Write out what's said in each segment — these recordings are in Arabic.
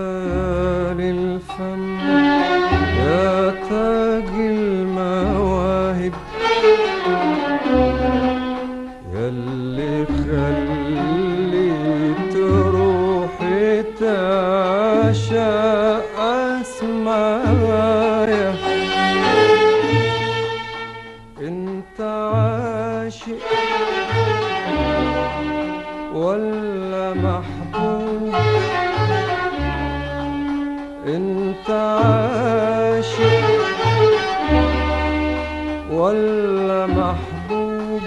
غزال الفم يا تاج المواهب، ياللي خليت روحي تعشق أسمايا. انت عاشق ولا محبوب؟ انت عاشق ولا محبوب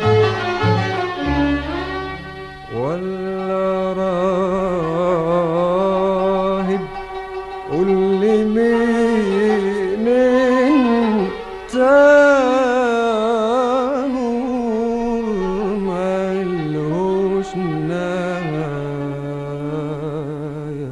ولا راهب؟ قولي مين انت؟ نور ملهوش نهاية.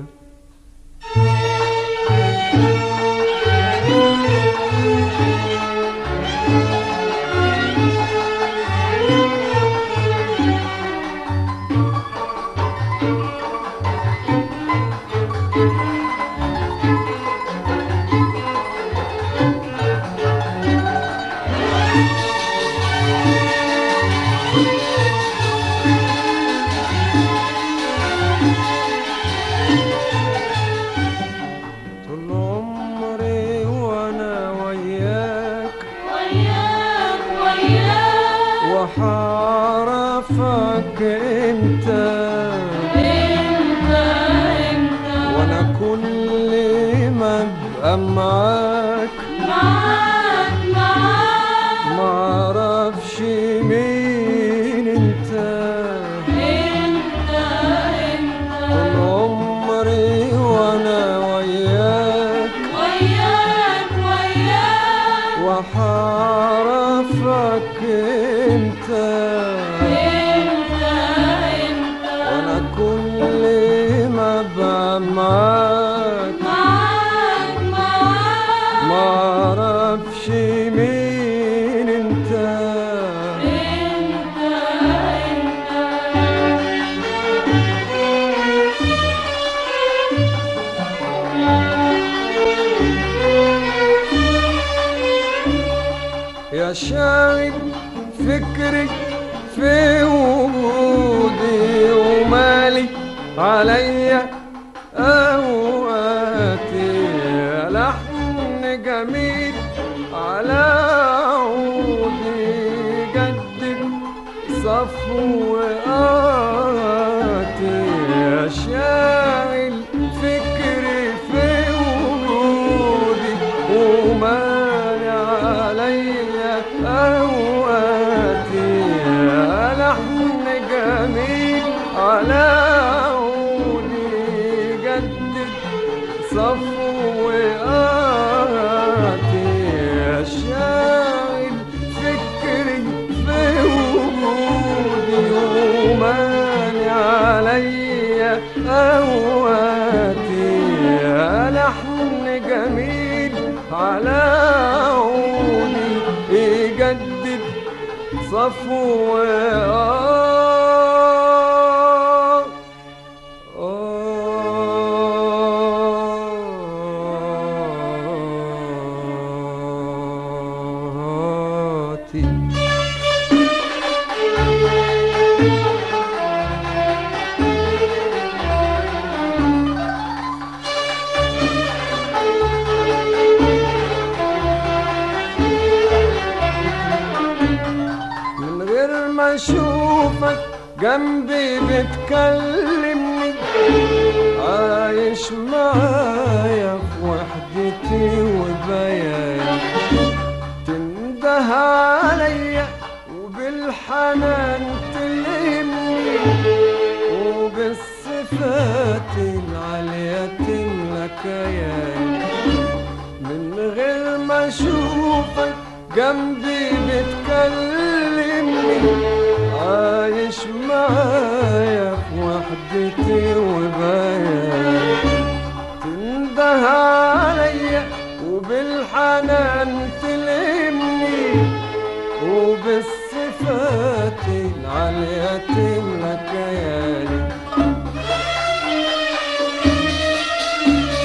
طول عمري وانا وياك وحعرفك امتى وانا كل ما ابقى معاك معرفش مين انت. طول عمري وانا وياك وحعرفك امتى وانا كل ما ابقى معاك معرفش مين انت. يا شاغل فكري في وجودي ومالي عليا أوقاتي، يا لحن جميل على عودي جدد صفو وقاتي. يا شاغل فكري في وجودي ومالي عليا أوقاتي، يا لحن جميل على عودي جدد صفو وقاتي. يا شاغل فكري في وجودي ومالي عليا أوقاتي، يا لحن جميل على عودي يجدد صفو وقاتي. من غير ما اشوفك جنبي بتكلمني، عايش معايا في وحدتي وبياني، تنده عليا وبالحنان تلهمني وبالصفات العالية تملى كياني. من غير ما اشوفك جنبي بتكلمني، عايش معايا في وحدتي وبياني، تنده عليا وبالحنان تلمني وبالصفات العالية تملى كياني.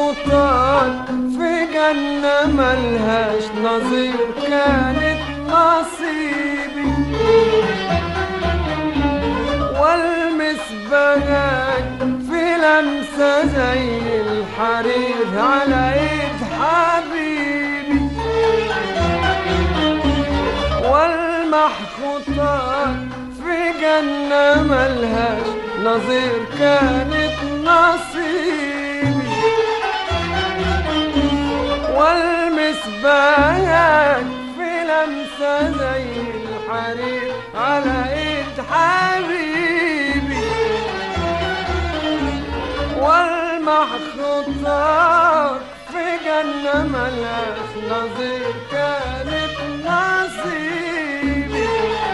محطوطات في جنة ملهاش نظير كانت نصيبي، والمس بهاك في لمسة زي الحرير على ايد حبيبي، والمحطوطات في جنة ملهاش نظير كانت نصيبي، والمسبايات في لمسة زي الحرير على ايد حبيبي، والمحطوطات في جنة ملهاش نظير كانت نصيبي،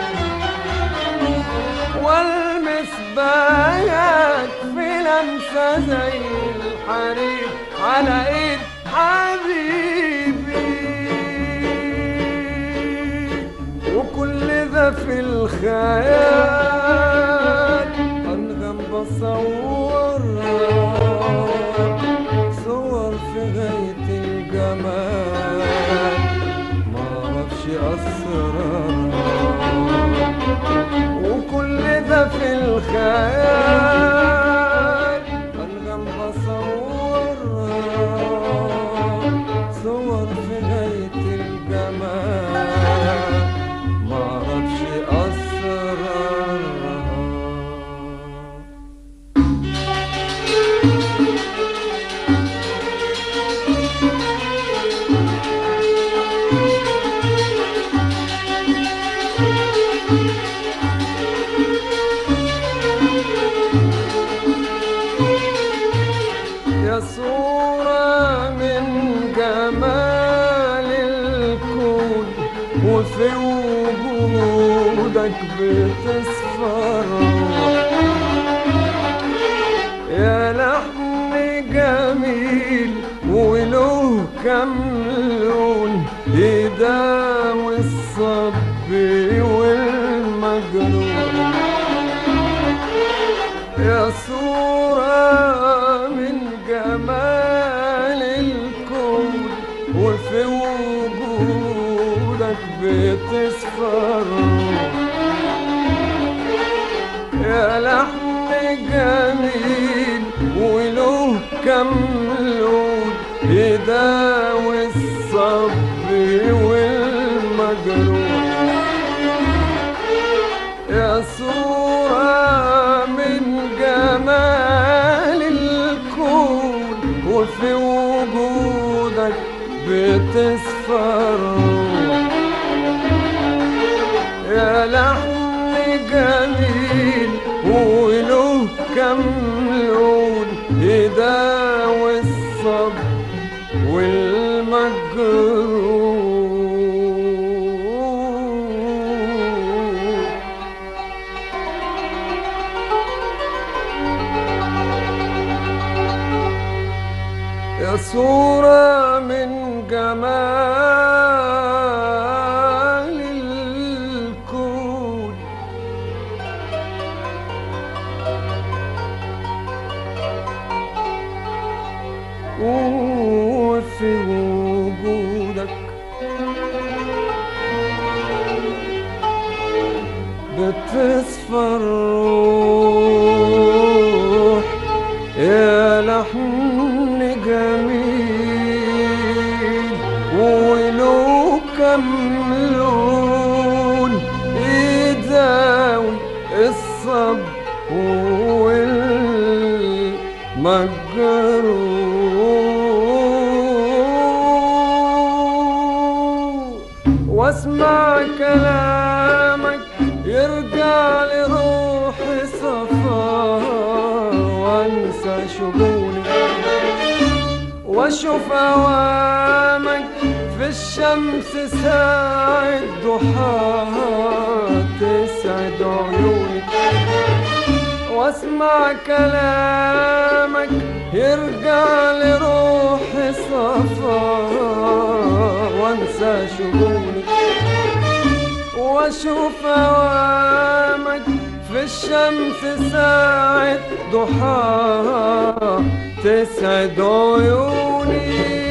والمسبايات في لمسة زي الحرير على ايد حبيبي، وكل ذا في الخيال أنغم بصورها، صور في غاية الجمال معرفش أسرارها، وكل ذا في الخيال أنغم بصورها، صور في غاية الجمال معرفش أسرارها. يا صورة من جمال الكون وفي وجودك بتصفر، يا لحن جميل وله كم لون يداوي الصبي والمجنون، يا صورة من جمال الكون وفي وجودك بتصفر، يا لحن جميل وله كم لون يداوي الصبي والمجروح، يا صورة من جمال الكون وفي وجودك بتصفر، يا لحن جميل وله كم لون يداوي الصبر والمجروح، يا صورة من جمال الكون وفي وجودك بتصفر الروح، يا لحن جميل وله كم لون يداوي الصبر والمجروح، واسمع كلامك يرجع لروحي صفاء، وانسى شجوني واشوف اوامك في الشمس ساعة ضحاها تسعد عيوني، واسمع كلامك يرجع لروحي صفاء، وانسى شجوني واشوف اوامك في الشمس ساعة ضحاها تسعد عيوني